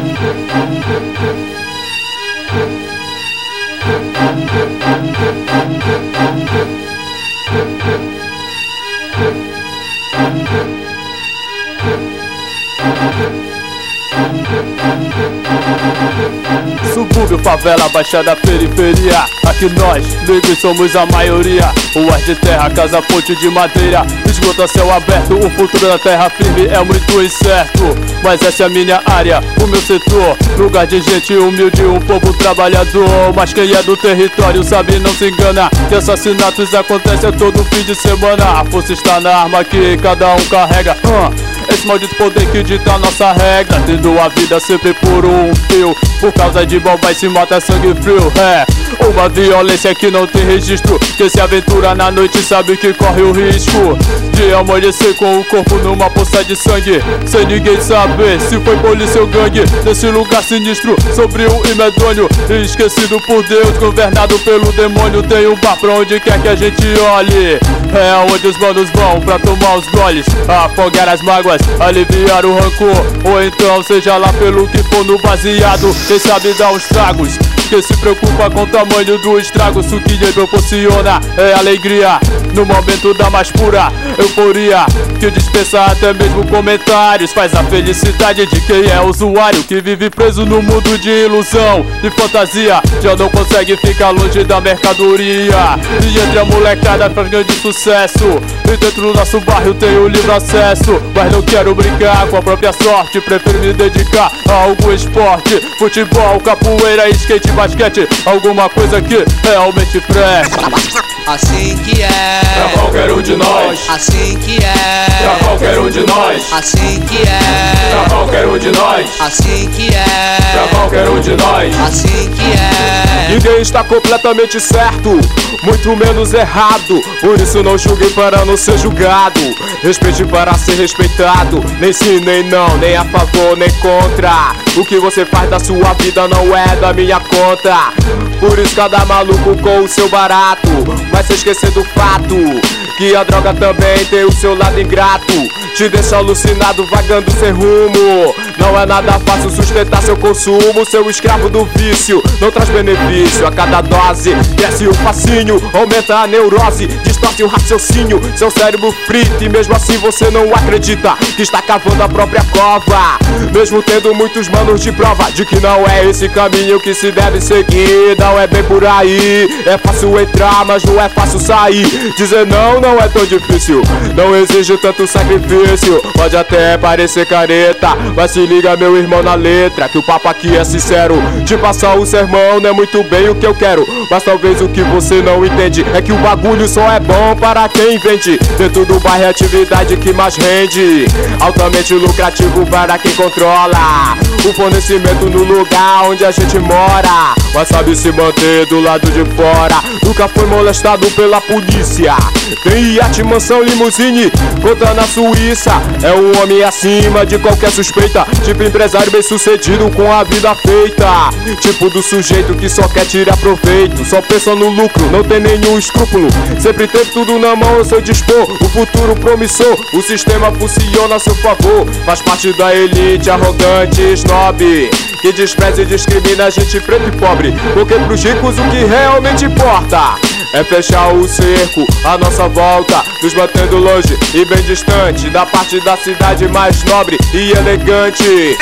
Subúrbio, favela, baixada, periferia. Aqui nós, negros, somos a maioria. Ruas de terra, casa, ponte de madeira. Esgoto a céu aberto, o futuro da terra firme é muito incerto. Mas essa é a minha área, o meu setor. Lugar de gente humilde, um povo trabalhador. Mas quem é do território sabe, não se engana, que assassinatos acontecem todo fim de semana. A força está na arma que cada um carrega. Esse maldito poder que dita a nossa regra, tendo a vida sempre por um fio. Por causa de bomba se mata sangue frio. É uma violência que não tem registro. Quem se aventura na noite sabe que corre o risco de amanhecer com o corpo numa poça de sangue, sem ninguém saber se foi polícia ou gangue. Nesse lugar sinistro, sombrio e medonho, esquecido por Deus, governado pelo demônio. Tem um bar pra onde quer que a gente olhe. É onde os manos vão pra tomar os goles, afogar as mágoas, aliviar o rancor. Ou então seja lá pelo que for no baseado, quem sabe dá uns tragos. Quem se preocupa com o tamanho do estrago, o que ele proporciona é alegria no momento da mais pura euforia, que dispensa até mesmo comentários. Faz a felicidade de quem é usuário, que vive preso no mundo de ilusão, de fantasia, já não consegue ficar longe da mercadoria. E entre a molecada faz grande sucesso, e dentro do nosso bairro tem o livre acesso. Mas não quero brincar com a própria sorte, prefiro me dedicar a algum esporte. Futebol, capoeira, skate, basquete, alguma coisa que realmente preste. Assim que é pra qualquer um de nós. Assim que é pra qualquer um de nós. Assim que é pra qualquer um de nós. Assim que é pra qualquer um de nós. Assim que é. Ninguém está completamente certo, muito menos errado. Por isso não julgue para não ser julgado. Respeite para ser respeitado. Nem sim, nem não, nem a favor, nem contra. O que você faz da sua vida não é da minha conta. Por isso cada maluco com o seu barato vai se esquecer do fato que a droga também tem o seu lado ingrato. Te deixa alucinado, vagando sem rumo. Não é nada fácil sustentar seu consumo. Seu escravo do vício não traz benefício. A cada dose desce o fascínio, aumenta a neurose, distorce o raciocínio. Seu cérebro frita e mesmo assim você não acredita que está cavando a própria cova, mesmo tendo muitos manos de prova de que não é esse caminho que se deve seguir. Não é bem por aí, é fácil entrar, mas não é fácil sair. Dizer não é tão difícil, não exige tanto sacrifício. Pode até parecer careta, mas se liga meu irmão na letra, que o papo aqui é sincero. Te passar o sermão não é muito bem o que eu quero, mas talvez o que você não entende é que o bagulho só é bom para quem vende. Dentro do bairro é a atividade que mais rende, altamente lucrativo para quem controla o fornecimento no lugar onde a gente mora, mas sabe se manter do lado de fora. Nunca foi molestado pela polícia, tem iate, mansão, limusine, conta na Suíça. É um homem acima de qualquer suspeita, tipo empresário bem sucedido com a vida feita, tipo do sujeito que só quer tirar proveito, só pensa no lucro, não tem nenhum escrúpulo. Sempre teve tudo na mão ao seu dispor, o futuro promissor, o sistema funciona a seu favor. Faz parte da elite arrogante, snob, que despreza e discrimina a gente preto e pobre, porque pros ricos o que realmente importa é fechar o cerco à nossa volta, nos mantendo longe e bem distante da parte da cidade mais nobre e elegante.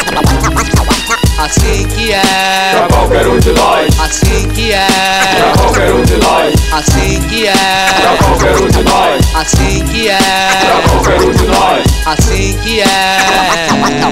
Assim que é pra qualquer um de nós. Assim que é pra qualquer um de nós. Assim que é pra qualquer um de nós. Assim que é pra qualquer um de nós. Assim que é.